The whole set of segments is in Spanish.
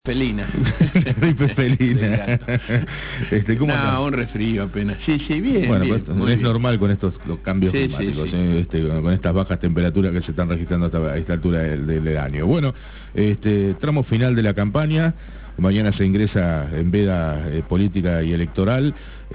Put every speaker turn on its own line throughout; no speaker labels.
Felina.
Gripe felina. ¿Cómo andás?
Un resfrío apenas. Sí, bien.
Bueno,
bien,
pues, es bien normal con los cambios climáticos,
sí.
Con estas bajas temperaturas que se están registrando a esta altura del año. Bueno, tramo final de la campaña. Mañana se ingresa en veda política y electoral.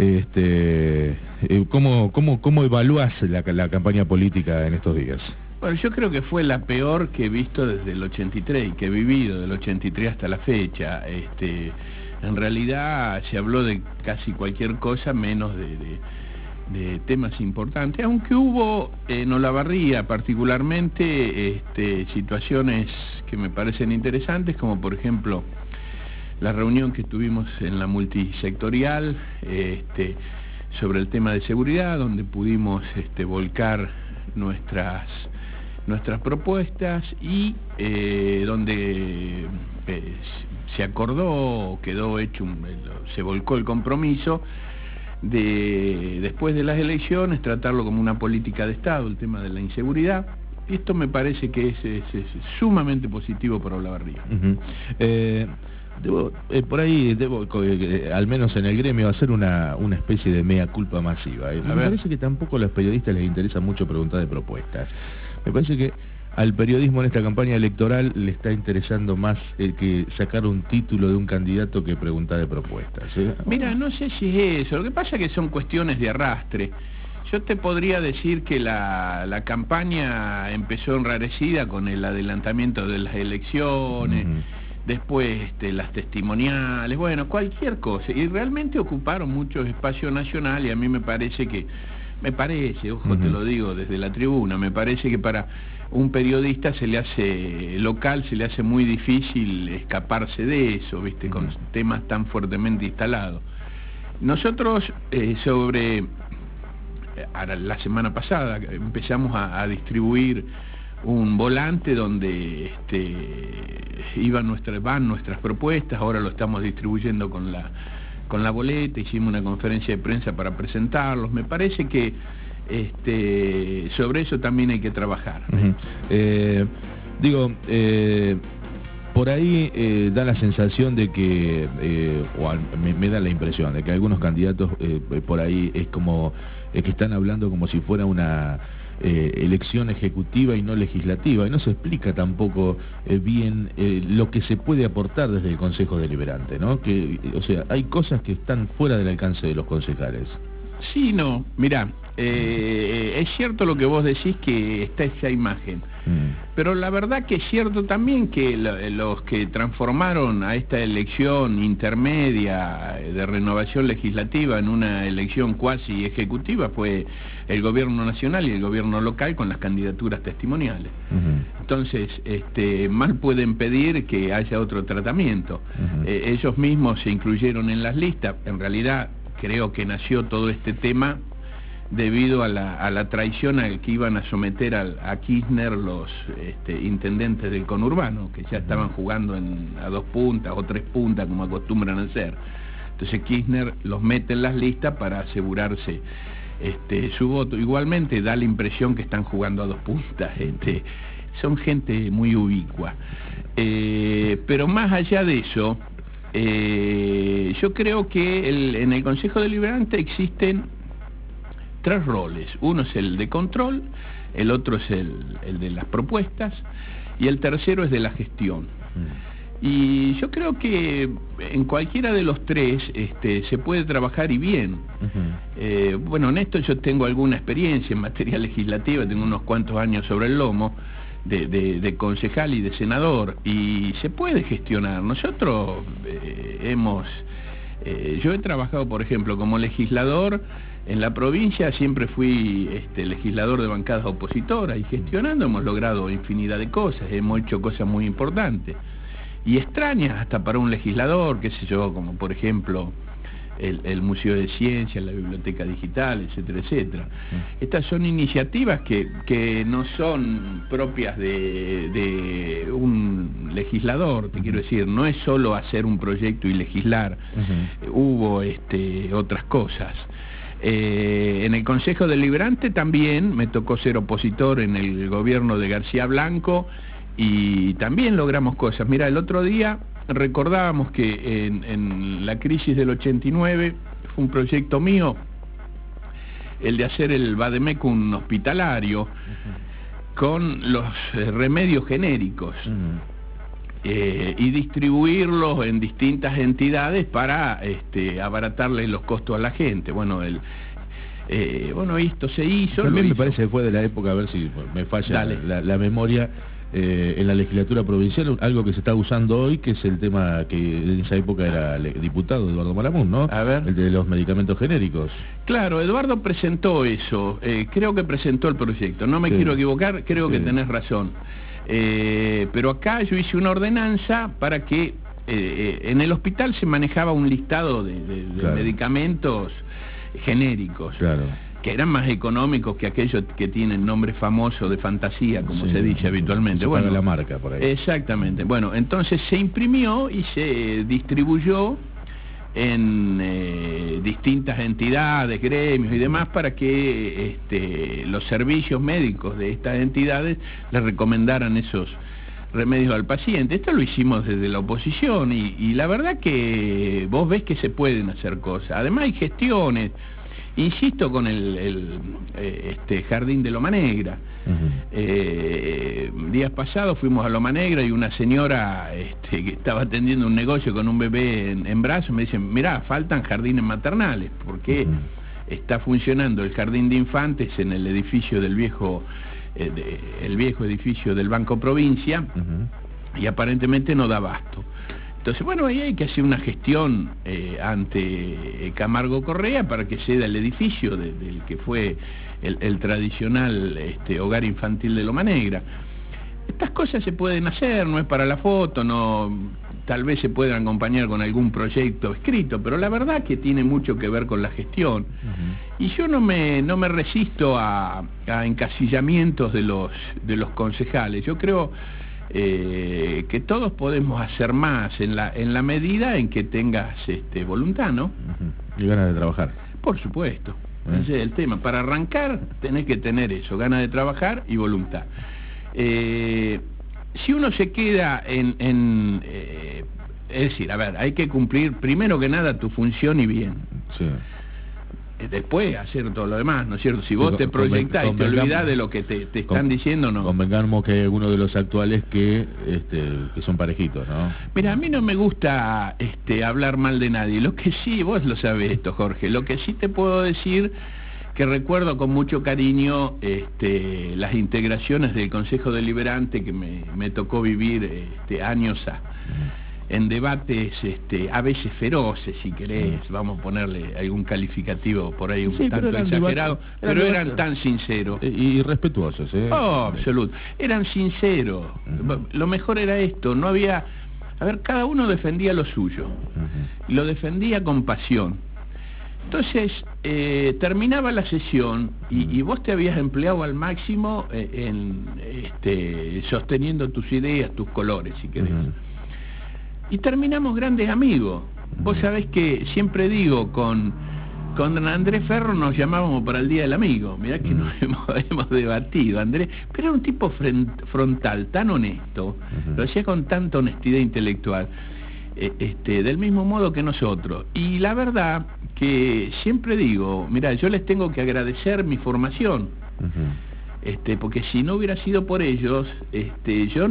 ¿Cómo evalúas la campaña política en estos días?
Bueno, yo creo que fue la peor que he visto desde el 83 y que he vivido del 83 hasta la fecha. En realidad se habló de casi cualquier cosa menos de temas importantes, aunque hubo en Olavarría particularmente situaciones que me parecen interesantes, como por ejemplo la reunión que tuvimos en la multisectorial sobre el tema de seguridad, donde pudimos volcar nuestras propuestas y donde se acordó, quedó hecho, se volcó el compromiso de, después de las elecciones, tratarlo como una política de Estado, el tema de la inseguridad. Esto me parece que es sumamente positivo para Olavarría.
Por ahí debo, al menos en el gremio, hacer una especie de mea culpa masiva. Me parece que tampoco a los periodistas les interesa mucho preguntar de propuestas. Me parece que al periodismo en esta campaña electoral le está interesando más que sacar un título de un candidato que preguntar de propuestas.
Mira, no sé si es eso. Lo que pasa es que son cuestiones de arrastre. Yo te podría decir que la campaña empezó enrarecida con el adelantamiento de las elecciones. Después las testimoniales, bueno, cualquier cosa, y realmente ocuparon mucho espacio nacional, y a mí me parece, ojo, te lo digo desde la tribuna, me parece que para un periodista local se le hace muy difícil escaparse de eso, ¿viste? Con temas tan fuertemente instalados. Nosotros la semana pasada empezamos a distribuir un volante donde van nuestras propuestas. Ahora lo estamos distribuyendo con la boleta. Hicimos una conferencia de prensa para presentarlos. Me parece que sobre eso también hay que trabajar.
Por ahí da la sensación de que, me da la impresión de que algunos candidatos por ahí es como que están hablando como si fuera una elección ejecutiva y no legislativa, y no se explica tampoco bien lo que se puede aportar desde el Consejo Deliberante, ¿no? O sea, hay cosas que están fuera del alcance de los concejales.
Sí, no, mirá, es cierto lo que vos decís, que está esa imagen, pero la verdad que es cierto también que los que transformaron a esta elección intermedia de renovación legislativa en una elección cuasi ejecutiva fue el gobierno nacional y el gobierno local con las candidaturas testimoniales. Entonces, mal pueden pedir que haya otro tratamiento. Ellos mismos se incluyeron en las listas. En realidad creo que nació todo este tema debido a la traición al que iban a someter a Kirchner los intendentes del conurbano, que ya estaban jugando a 2 puntas o 3 puntas como acostumbran a hacer. Entonces Kirchner los mete en las listas para asegurarse su voto. Igualmente da la impresión que están jugando a 2 puntas. Son gente muy ubicua. Pero más allá de eso, yo creo que en el Consejo Deliberante existen 3 roles. Uno es el de control, el otro es el de las propuestas, y el tercero es de la gestión. Y yo creo que en cualquiera de los 3 se puede trabajar y bien. Bueno, en esto yo tengo alguna experiencia en materia legislativa, tengo unos cuantos años sobre el lomo de concejal y de senador, y se puede gestionar. Nosotros yo he trabajado, por ejemplo, como legislador en la provincia, siempre fui legislador de bancadas opositoras, y gestionando hemos logrado infinidad de cosas, hemos hecho cosas muy importantes y extrañas hasta para un legislador, qué sé yo, como por ejemplo el Museo de Ciencias, la Biblioteca Digital, etcétera, etcétera. Estas son iniciativas que no son propias de un legislador, te quiero decir, no es solo hacer un proyecto y legislar, hubo otras cosas. En el Consejo Deliberante también me tocó ser opositor en el gobierno de García Blanco, y también logramos cosas. Mira, el otro día recordábamos que en la crisis del 89 fue un proyecto mío el de hacer el vademecum hospitalario con los remedios genéricos y distribuirlos en distintas entidades para abaratarle los costos a la gente. Bueno, esto se hizo.
También me parece que fue de la época, a ver si me falla la memoria, en la legislatura provincial, algo que se está usando hoy, que es el tema que en esa época era diputado Eduardo Malamud, ¿no?
A ver.
El de los medicamentos genéricos.
Claro, Eduardo presentó eso, creo que presentó el proyecto, no me quiero equivocar, creo que tenés razón. Pero acá yo hice una ordenanza para que en el hospital se manejaba un listado de medicamentos genéricos, que eran más económicos que aquellos que tienen nombre famoso de fantasía, como se dice habitualmente.
Se paga la marca por ahí.
Exactamente. Bueno, entonces se imprimió y se distribuyó en distintas entidades, gremios y demás, para que los servicios médicos de estas entidades les recomendaran esos remedios al paciente. Esto lo hicimos desde la oposición y la verdad que vos ves que se pueden hacer cosas. Además hay gestiones. Insisto con el jardín de Loma Negra. Días pasados fuimos a Loma Negra y una señora que estaba atendiendo un negocio con un bebé en brazos me dice: mirá, faltan jardines maternales, porque está funcionando el jardín de infantes en el edificio del viejo edificio del Banco Provincia, y aparentemente no da abasto. Entonces, bueno, ahí hay que hacer una gestión ante Camargo Correa para que ceda el edificio del que fue el tradicional hogar infantil de Loma Negra. Estas cosas se pueden hacer, no es para la foto, no, tal vez se puedan acompañar con algún proyecto escrito, pero la verdad que tiene mucho que ver con la gestión. Y yo no me resisto a encasillamientos de los concejales. Yo creo que todos podemos hacer más en la medida en que tengas voluntad, ¿no?
Y ganas de trabajar.
Por supuesto. Ese es el tema. Para arrancar tenés que tener eso, ganas de trabajar y voluntad. Si uno se queda es decir, a ver, hay que cumplir primero que nada tu función y bien. Sí. Después hacer todo lo demás, ¿no es cierto? Si vos te proyectás y te olvidás de lo que te están diciendo, no.
Convengamos que hay algunos de los actuales que son parejitos, ¿no?
Mira, a mí no me gusta hablar mal de nadie. Lo que sí, vos lo sabés esto, Jorge, lo que sí te puedo decir, que recuerdo con mucho cariño las integraciones del Consejo Deliberante que me tocó vivir años en debates a veces feroces, si querés, vamos a ponerle algún calificativo por ahí un tanto exagerado, pero eran tan sinceros.
Y respetuosos, ¿eh?
Oh, absoluto. Eran sinceros. Lo mejor era esto, no había... A ver, cada uno defendía lo suyo, y lo defendía con pasión. Entonces, terminaba la sesión y vos te habías empleado al máximo sosteniendo tus ideas, tus colores, si querés. Y terminamos grandes amigos. Vos sabés que siempre digo, con Andrés Ferro nos llamábamos para el Día del Amigo. Mirá que nos hemos debatido, Andrés, pero era un tipo frontal, tan honesto, lo hacía con tanta honestidad intelectual, del mismo modo que nosotros. Y la verdad que siempre digo, mirá, yo les tengo que agradecer mi formación. Porque si no hubiera sido por ellos, yo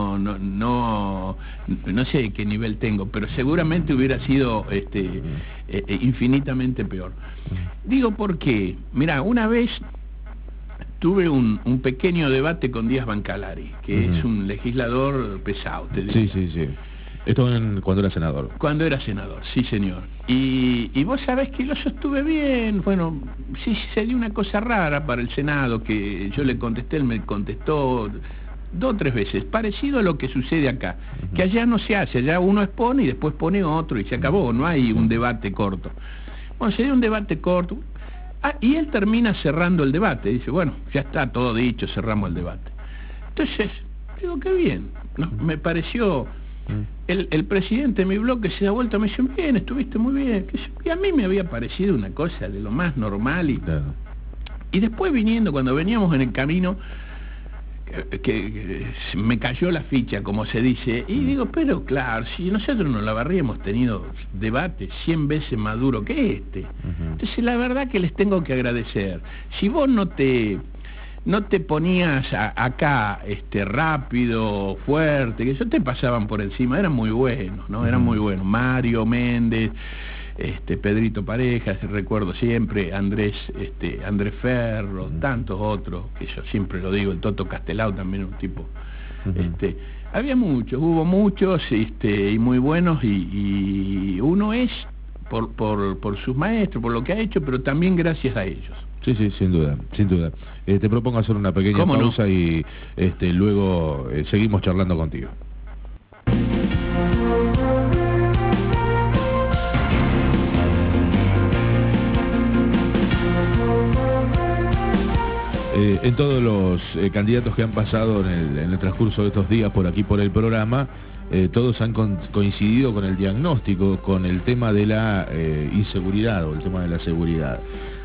no sé qué nivel tengo, pero seguramente hubiera sido infinitamente peor. Digo porque, mirá, una vez tuve un pequeño debate con Díaz Bancalari, que es un legislador pesado, te digo.
Sí. Esto cuando era senador.
Cuando era senador, sí señor. Y vos sabés que lo sostuve bien. Bueno, sí se dio una cosa rara para el Senado, que yo le contesté, él me contestó 2 o 3 veces, parecido a lo que sucede acá, que allá no se hace, allá uno expone y después pone otro y se acabó, no hay un debate corto. Bueno, se dio un debate corto, y él termina cerrando el debate, dice, bueno, ya está todo dicho, cerramos el debate. Entonces, digo, qué bien, ¿no? Me pareció... El presidente de mi bloque se da vuelta y me dice, bien, estuviste muy bien. Y a mí me había parecido una cosa de lo más normal. Y después cuando veníamos en el camino, que me cayó la ficha, como se dice, y digo, pero claro, si nosotros en Olavarría hemos tenido debates 100 veces más duros que este. Entonces la verdad que les tengo que agradecer. Si vos no te ponías acá rápido, fuerte, que eso te pasaban por encima, eran muy buenos, ¿no? Eran muy buenos. Mario Méndez, Pedrito Parejas, recuerdo siempre, Andrés Ferro, tantos otros, que yo siempre lo digo, el Toto Castelao también un tipo, había muchos, hubo muchos, y muy buenos, y uno es por sus maestros, por lo que ha hecho, pero también gracias a ellos.
Sí, sin duda, sin duda. Te propongo hacer una pequeña pausa, no? Y luego seguimos charlando contigo. En todos los candidatos que han pasado en el transcurso de estos días por aquí por el programa, todos han coincidido con el diagnóstico, con el tema de la inseguridad o el tema de la seguridad.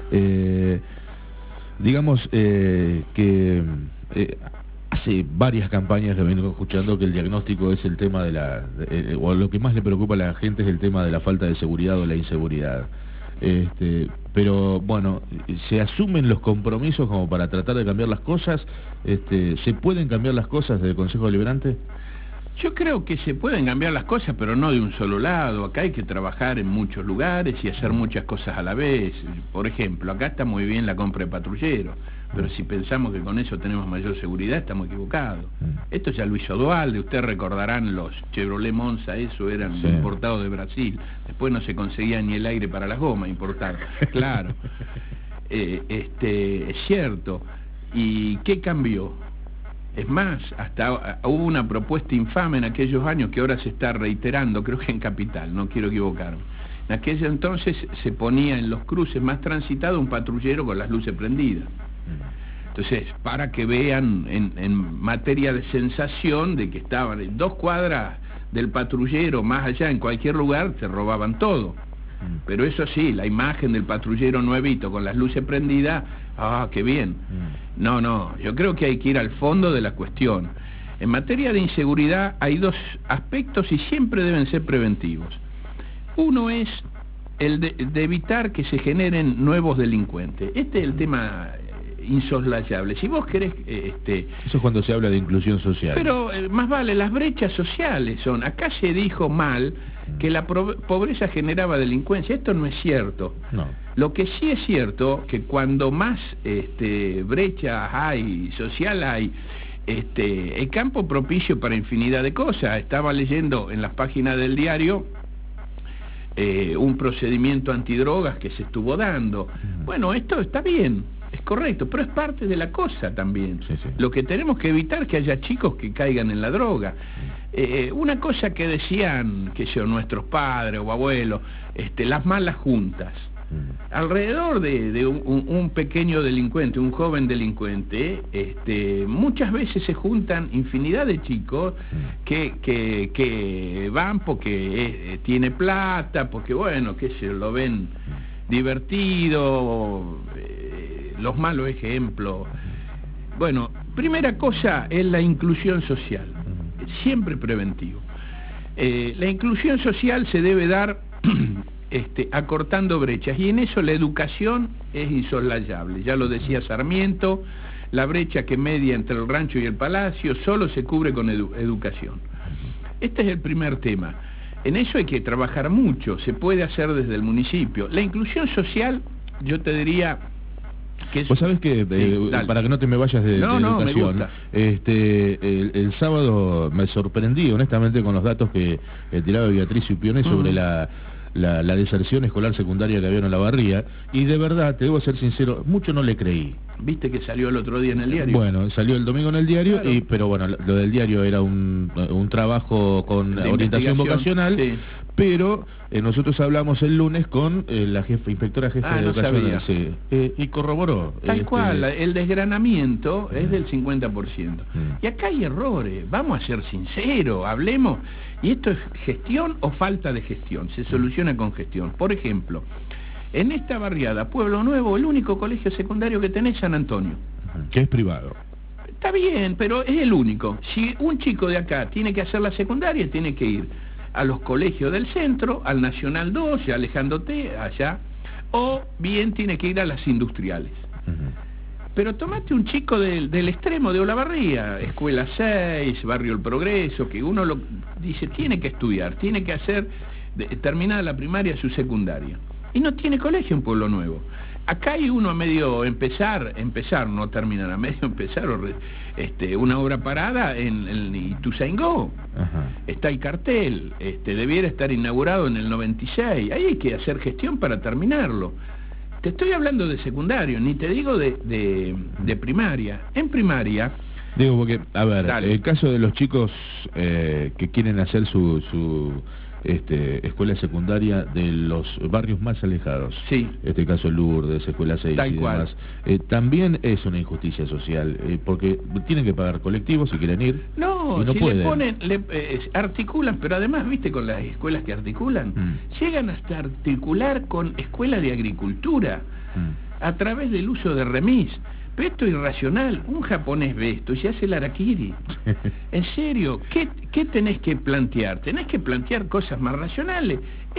Digamos que hace varias campañas que vengo escuchando que el diagnóstico es el tema de o lo que más le preocupa a la gente es el tema de la falta de seguridad o la inseguridad. Pero bueno, ¿se asumen los compromisos como para tratar de cambiar las cosas? ¿Se pueden cambiar las cosas desde el Consejo Deliberante?
Yo creo que se pueden cambiar las cosas, pero no de un solo lado. Acá hay que trabajar en muchos lugares y hacer muchas cosas a la vez. Por ejemplo, acá está muy bien la compra de patrulleros, pero si pensamos que con eso tenemos mayor seguridad, estamos equivocados. Esto ya lo hizo Duhalde, ustedes recordarán los Chevrolet Monza, eso eran importados de Brasil. Después no se conseguía ni el aire para las gomas importadas. Claro, es cierto. ¿Y qué cambió? Es más, hasta hubo una propuesta infame en aquellos años que ahora se está reiterando, creo que en Capital, no quiero equivocarme. En aquel entonces se ponía en los cruces más transitados un patrullero con las luces prendidas. Entonces, para que vean en materia de sensación de que estaban 2 cuadras del patrullero, más allá, en cualquier lugar, se robaban todo. Pero eso sí, la imagen del patrullero nuevito con las luces prendidas, ¡ah, qué bien! No, yo creo que hay que ir al fondo de la cuestión. En materia de inseguridad hay 2 aspectos y siempre deben ser preventivos. Uno es el de evitar que se generen nuevos delincuentes. Este es el tema insoslayable. Si vos querés...
Eso es cuando se habla de inclusión social.
Pero más vale, las brechas sociales son... Acá se dijo mal que la pobreza generaba delincuencia. Esto no es cierto.
No.
Lo que sí es cierto, que cuando más brechas hay, social hay, el campo propicio para infinidad de cosas. Estaba leyendo en las páginas del diario un procedimiento antidrogas que se estuvo dando. Bueno, esto está bien, es correcto, pero es parte de la cosa también.
Sí.
Lo que tenemos que evitar es que haya chicos que caigan en la droga. Una cosa que decían, que son nuestros padres o abuelos, las malas juntas. Alrededor de un pequeño delincuente, un joven delincuente, muchas veces se juntan infinidad de chicos que van porque tiene plata, porque bueno, que se lo ven divertido, los malos ejemplos. Bueno, primera cosa es la inclusión social, siempre preventivo. La inclusión social se debe dar acortando brechas, y en eso la educación es insoslayable. Ya lo decía Sarmiento, la brecha que media entre el rancho y el palacio solo se cubre con educación. Este es el primer tema. En eso hay que trabajar mucho, se puede hacer desde el municipio. La inclusión social, yo te diría que es...
Pues sabes que, para que no te me vayas de educación,
me gusta.
El sábado me sorprendí honestamente con los datos que tiraba Beatriz Cipione sobre la deserción escolar secundaria que había en Olavarría, y de verdad, te debo ser sincero, mucho no le creí.
¿Viste que salió el otro día en el diario?
Bueno, salió el domingo en el diario,
claro.
pero bueno, lo del diario era un trabajo con orientación vocacional, sí. Pero nosotros hablamos el lunes con la inspectora jefe de educación, y corroboró.
Tal cual, el desgranamiento es del 50%. Y acá hay errores, vamos a ser sinceros, hablemos. Y esto es gestión o falta de gestión, se soluciona con gestión. Por ejemplo, en esta barriada, Pueblo Nuevo, el único colegio secundario que tenés es San Antonio.
Que es privado.
Está bien, pero es el único. Si un chico de acá tiene que hacer la secundaria, tiene que ir a los colegios del centro, al Nacional 2, alejándote allá, o bien tiene que ir a las industriales. Pero tomate un chico del extremo de Olavarría, Escuela 6, Barrio El Progreso, que uno dice, tiene que estudiar, tiene que hacer, terminada la primaria, su secundaria. Y no tiene colegio en Pueblo Nuevo. Acá hay uno a medio empezar, no terminar, a medio empezar, una obra parada en Ituzaingó. Está el cartel, debiera estar inaugurado en el 96. Ahí hay que hacer gestión para terminarlo. Te estoy hablando de secundario, ni te digo de primaria. En primaria...
Digo, porque, a ver,
dale.
el caso de los chicos que quieren hacer su escuela secundaria de los barrios más alejados,
sí,
este caso Lourdes, Escuela 6
tal
y demás,
cual.
también es una injusticia social, porque tienen que pagar colectivos si quieren ir.
No,
y no
si
pueden.
le ponen, articulan, pero además, viste, con las escuelas que articulan, llegan hasta articular con escuelas de agricultura, a través del uso de remis. Pero esto es irracional. Un japonés ve esto y se hace el harakiri. En serio, ¿qué tenés que plantear? Tenés que plantear cosas más racionales.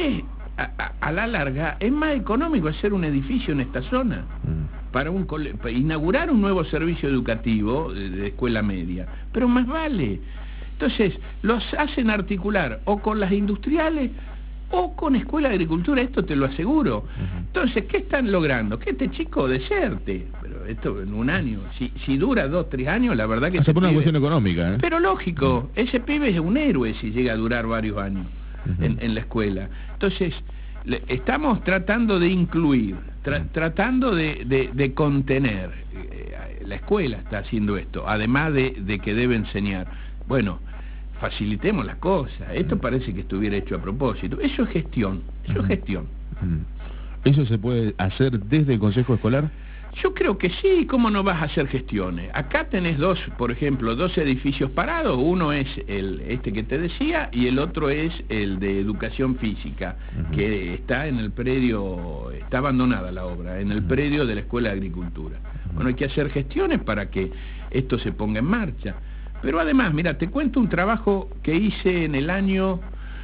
A la larga, es más económico hacer un edificio en esta zona para inaugurar un nuevo servicio educativo de escuela media. Pero más vale. Entonces, los hacen articular o con las industriales o con escuela de agricultura, esto te lo aseguro. Entonces, ¿qué están logrando? Que este chico deserte. Pero esto en un año, si dura 2, 3 años, la verdad que...
Hasta por una cuestión económica, ¿eh?
Pero lógico, ese pibe es un héroe si llega a durar varios años en la escuela. Entonces, estamos tratando de incluir, tratando de contener. La escuela está haciendo esto, además de que debe enseñar. Bueno, facilitemos las cosas. Esto parece que estuviera hecho a propósito. Eso es gestión, eso es gestión.
¿Eso se puede hacer desde el Consejo Escolar?
Yo creo que sí. ¿Cómo no vas a hacer gestiones? Acá tenés por ejemplo, dos edificios parados. Uno es este que te decía y el otro es el de educación física, que está en el predio, está abandonada la obra, en el predio de la Escuela de Agricultura. Bueno, hay que hacer gestiones para que esto se ponga en marcha. Pero además, mira, te cuento un trabajo que hice en el año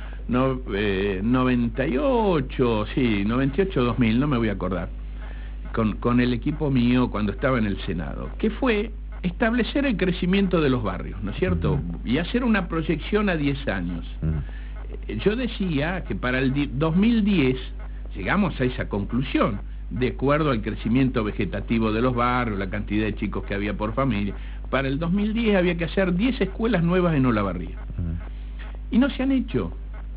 98, sí, 98-2000, no me voy a acordar, con el equipo mío cuando estaba en el Senado, que fue establecer el crecimiento de los barrios, ¿no es cierto? Y hacer una proyección a 10 años. Yo decía que para el 2010 llegamos a esa conclusión, de acuerdo al crecimiento vegetativo de los barrios, la cantidad de chicos que había por familia. Para el 2010 había que hacer 10 escuelas nuevas en Olavarría. Y no se han hecho.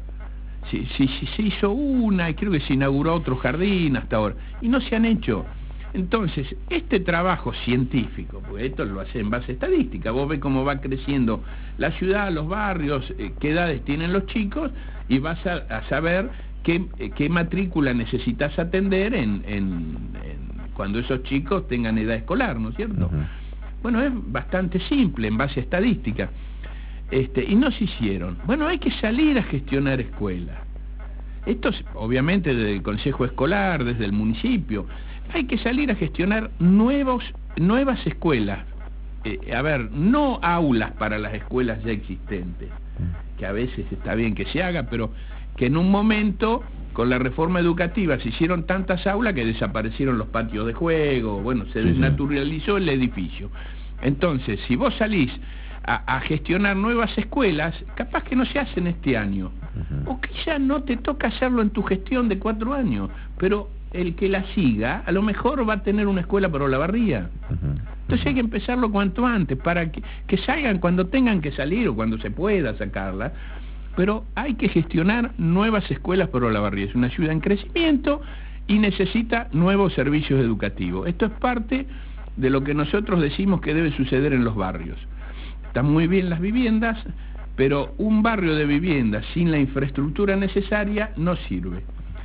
Se hizo una, y creo que se inauguró otro jardín hasta ahora. Y no se han hecho. Entonces, este trabajo científico, porque esto lo hace en base estadística, vos ves cómo va creciendo la ciudad, los barrios, qué edades tienen los chicos, y vas a saber qué matrícula necesitas atender cuando esos chicos tengan edad escolar, ¿no es cierto? Bueno, es bastante simple en base a estadística. Y no se hicieron. Bueno, hay que salir a gestionar escuelas. Esto obviamente desde el Consejo Escolar, desde el municipio. Hay que salir a gestionar nuevas escuelas. No aulas para las escuelas ya existentes, que a veces está bien que se haga, pero que en un momento, con la reforma educativa, se hicieron tantas aulas que desaparecieron los patios de juego, bueno, se desnaturalizó el edificio. Entonces, si vos salís a gestionar nuevas escuelas, capaz que no se hacen este año, o quizá no te toca hacerlo en tu gestión de 4 años, pero el que la siga, a lo mejor va a tener una escuela por Olavarría. Entonces hay que empezarlo cuanto antes, para que salgan cuando tengan que salir, o cuando se pueda sacarla, pero hay que gestionar nuevas escuelas por Olavarría. Es una ciudad en crecimiento y necesita nuevos servicios educativos. Esto es parte de lo que nosotros decimos que debe suceder en los barrios. Están muy bien las viviendas, pero un barrio de viviendas sin la infraestructura necesaria no sirve.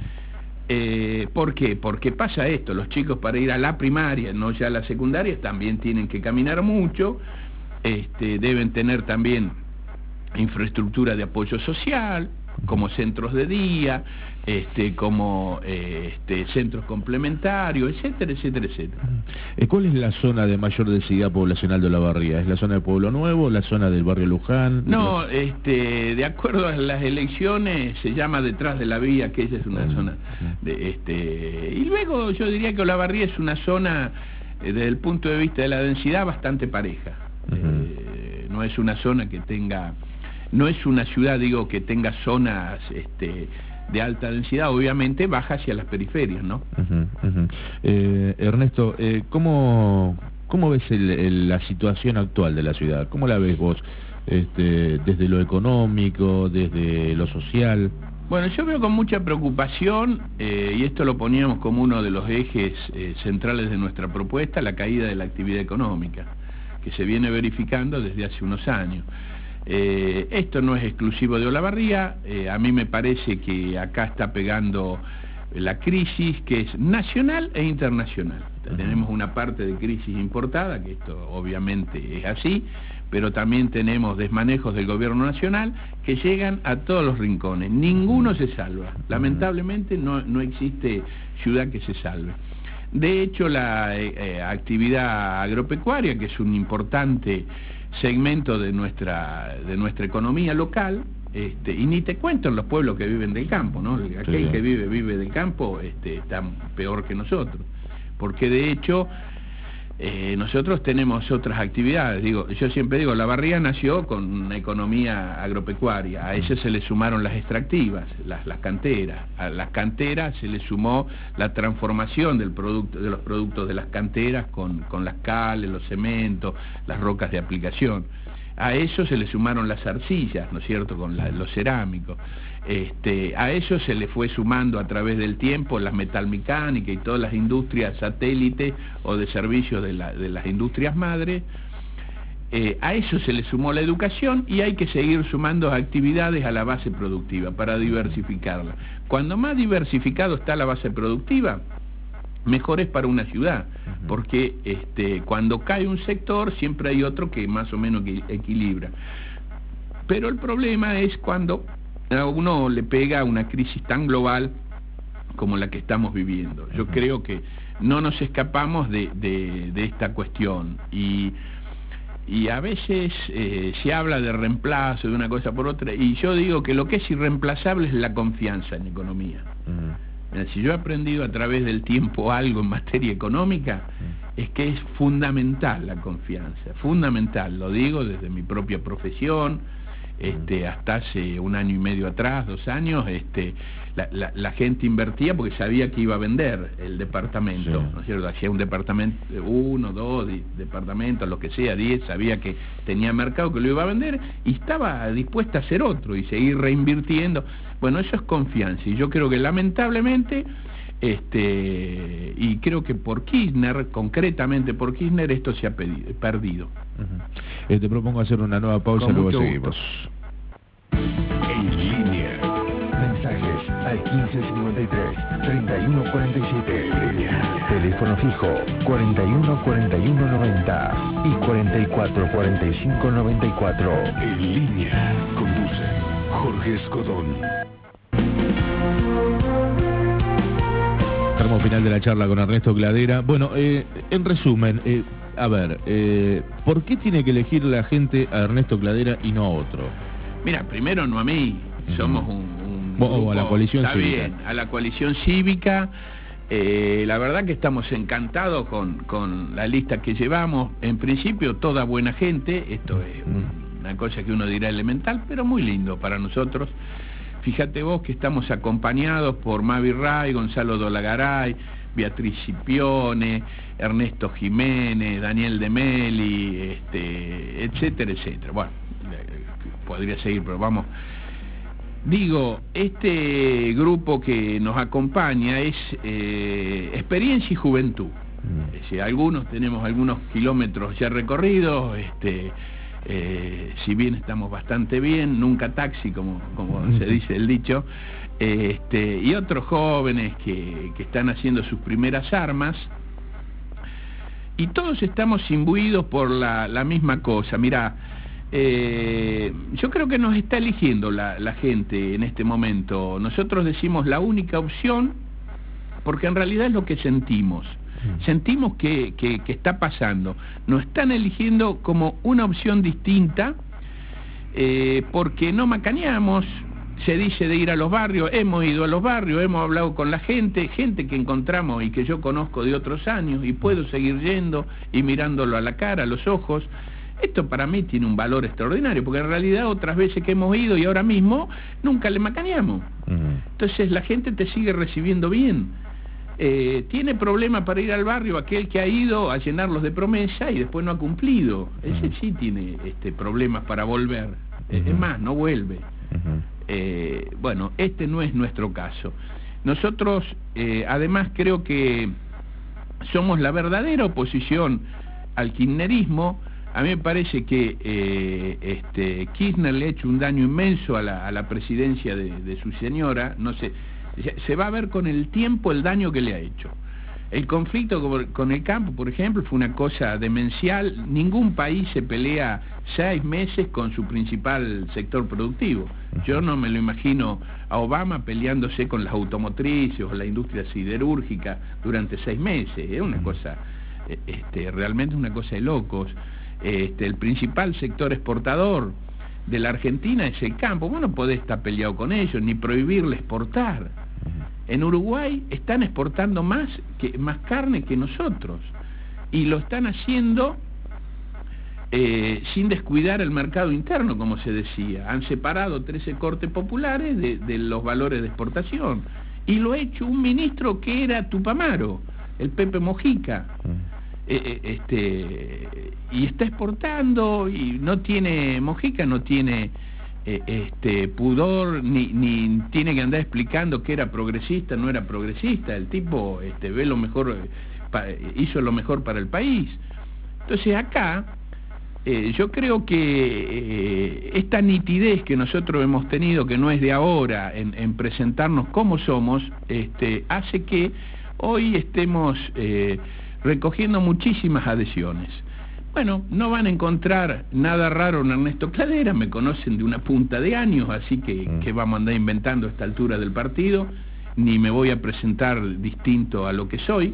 ¿Por qué? Porque pasa esto, los chicos para ir a la primaria, no ya a la secundaria, también tienen que caminar mucho, deben tener también infraestructura de apoyo social, como centros de día, como centros complementarios, etcétera, etcétera, etcétera.
¿Cuál es la zona de mayor densidad poblacional de Olavarría? ¿Es la zona de Pueblo Nuevo, la zona del barrio Luján?
No, de acuerdo a las elecciones se llama Detrás de la Vía, que ella es una zona y luego yo diría que Olavarría es una zona desde el punto de vista de la densidad bastante pareja. No es una zona que tenga, no es una ciudad, digo, que tenga zonas de alta densidad, obviamente baja hacia las periferias, ¿no?
Ernesto, ¿cómo ves la situación actual de la ciudad? ¿Cómo la ves vos? Desde lo económico, desde lo social.
Bueno, yo veo con mucha preocupación, y esto lo poníamos como uno de los ejes centrales de nuestra propuesta, la caída de la actividad económica, que se viene verificando desde hace unos años. Esto no es exclusivo de Olavarría, a mí me parece que acá está pegando la crisis, que es nacional e internacional. Tenemos una parte de crisis importada, que esto obviamente es así, pero también tenemos desmanejos del gobierno nacional que llegan a todos los rincones. Ninguno se salva. Lamentablemente no existe ciudad que se salve. De hecho, la actividad agropecuaria, que es un importante segmento de nuestra economía local, y ni te cuento en los pueblos que viven del campo, ¿no? Aquel que vive del campo está peor que nosotros, porque de hecho nosotros tenemos otras actividades. Yo siempre digo, Olavarría nació con una economía agropecuaria, a eso se le sumaron las extractivas, las canteras, a las canteras se le sumó la transformación de los productos de las canteras con las cales, los cementos, las rocas de aplicación. A eso se le sumaron las arcillas, ¿no es cierto?, con los cerámicos. A eso se le fue sumando a través del tiempo las metalmecánicas y todas las industrias satélites o de servicios de las industrias madres. A eso se le sumó la educación y hay que seguir sumando actividades a la base productiva para diversificarla. Cuando más diversificado está la base productiva, mejor es para una ciudad, porque cuando cae un sector siempre hay otro que más o menos equilibra. Pero el problema es cuando a uno le pega una crisis tan global como la que estamos viviendo. Yo creo que no nos escapamos de esta cuestión y a veces se habla de reemplazo de una cosa por otra, y yo digo que lo que es irreemplazable es la confianza en economía. Si yo he aprendido a través del tiempo algo en materia económica, es que es fundamental la confianza, fundamental, lo digo desde mi propia profesión. Hasta hace 1 año y medio atrás, 2 años, la gente invertía porque sabía que iba a vender el departamento, ¿no es cierto? Hacía un departamento, 1, 2 departamentos, lo que sea, 10, sabía que tenía mercado, que lo iba a vender y estaba dispuesta a hacer otro y seguir reinvirtiendo. Bueno, eso es confianza, y yo creo que lamentablemente, y creo que por Kirchner, concretamente por Kirchner, esto se ha perdido.
Te propongo hacer una nueva pausa, luego seguimos.
En línea. Mensajes al 1553-3147. Teléfono fijo 414190 y 444594. En línea. Conduce Jorge Escodón.
Tramo final de la charla con Ernesto Cladera. Bueno, en resumen, a ver, ¿por qué tiene que elegir la gente a Ernesto Cladera y no a otro?
Mira, primero no a mí, somos un grupo,
a la coalición
está
cívica.
Bien, a la coalición cívica. La verdad que estamos encantados con la lista que llevamos. En principio, toda buena gente. Esto es una cosa que uno dirá elemental, pero muy lindo para nosotros. Fíjate vos que estamos acompañados por Mavi Ray, Gonzalo Dolagaray, Beatriz Scipione, Ernesto Jiménez, Daniel de Meli, etcétera, etcétera. Bueno, podría seguir, pero vamos. Digo, este grupo que nos acompaña es experiencia y juventud. Es decir, algunos tenemos algunos kilómetros ya recorridos, si bien estamos bastante bien, nunca taxi, como se dice el dicho, y otros jóvenes que están haciendo sus primeras armas, y todos estamos imbuidos por la misma cosa. Mirá, Yo creo que nos está eligiendo la gente en este momento. Nosotros decimos la única opción, porque en realidad es lo que sentimos. Sentimos que está pasando. Nos están eligiendo como una opción distinta, porque no macaneamos. Se dice de ir a los barrios, hemos ido a los barrios, hemos hablado con la gente que encontramos y que yo conozco de otros años, y puedo seguir yendo y mirándolo a la cara, a los ojos. Esto para mí tiene un valor extraordinario, porque en realidad otras veces que hemos ido y ahora mismo, nunca le macaneamos. Entonces la gente te sigue recibiendo bien. Tiene problemas para ir al barrio aquel que ha ido a llenarlos de promesa y después no ha cumplido. Ese sí tiene problemas para volver. Es más, no vuelve. Bueno, este no es nuestro caso. Nosotros, además, creo que somos la verdadera oposición al kirchnerismo. A mí me parece que Kirchner le ha hecho un daño inmenso a la presidencia de su señora. No sé, se va a ver con el tiempo el daño que le ha hecho. El conflicto con el campo, por ejemplo, fue una cosa demencial. Ningún país se pelea 6 meses con su principal sector productivo. Yo no me lo imagino a Obama peleándose con las automotrices o la industria siderúrgica durante 6 meses. Es una cosa, realmente una cosa de locos. El principal sector exportador de la Argentina es el campo. Vos no podés estar peleado con ellos, ni prohibirle exportar. En Uruguay están exportando más carne que nosotros, y lo están haciendo sin descuidar el mercado interno, como se decía. Han separado 13 cortes populares de los valores de exportación, y lo ha hecho un ministro que era Tupamaro, el Pepe Mojica. Y está exportando, y no tiene, Mojica no tiene pudor, ni tiene que andar explicando que era progresista, no era progresista. El tipo ve lo mejor, hizo lo mejor para el país. Entonces acá yo creo que esta nitidez que nosotros hemos tenido, que no es de ahora, en presentarnos como somos, hace que hoy estemos recogiendo muchísimas adhesiones. Bueno, no van a encontrar nada raro en Ernesto Cladera, me conocen de una punta de años, así que vamos a andar inventando a esta altura del partido, ni me voy a presentar distinto a lo que soy.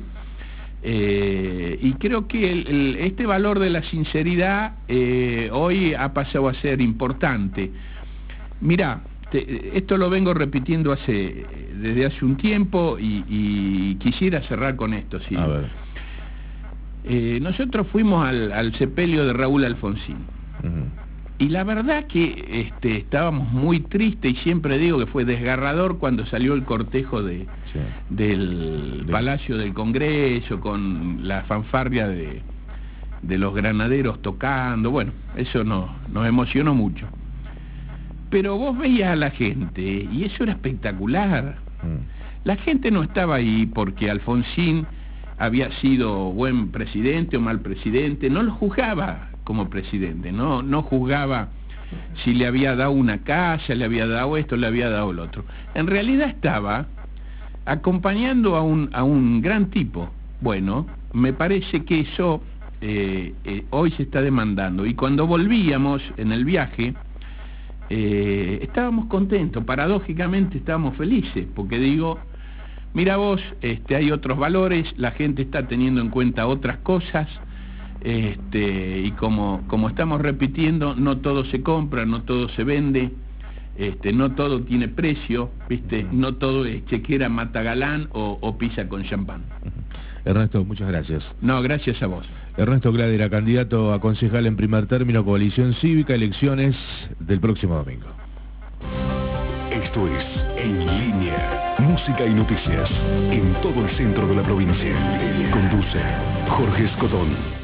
Y creo que este valor de la sinceridad hoy ha pasado a ser importante. Mirá, esto lo vengo repitiendo desde hace un tiempo, y quisiera cerrar con esto. ¿Sí?
A ver.
Nosotros fuimos al sepelio de Raúl Alfonsín, y la verdad que estábamos muy tristes, y siempre digo que fue desgarrador cuando salió el cortejo del Palacio del Congreso, con la fanfarria de los granaderos tocando. Bueno, eso nos emocionó mucho, pero vos veías a la gente y eso era espectacular. La gente no estaba ahí porque Alfonsín había sido buen presidente o mal presidente, no lo juzgaba como presidente, no juzgaba si le había dado una casa, le había dado esto, le había dado lo otro. En realidad estaba acompañando a un gran tipo. Bueno, me parece que eso hoy se está demandando, y cuando volvíamos en el viaje estábamos contentos, paradójicamente estábamos felices, porque digo, mira vos, hay otros valores, la gente está teniendo en cuenta otras cosas, y como estamos repitiendo, no todo se compra, no todo se vende, no todo tiene precio, ¿viste? No todo es chequera mata galán o pizza con champán.
Ernesto, muchas gracias.
No, gracias a vos.
Ernesto Cladera, candidato a concejal en primer término, Coalición Cívica, elecciones del próximo domingo.
Esto es En Línea. Música y noticias en todo el centro de la provincia. Conduce Jorge Escodón.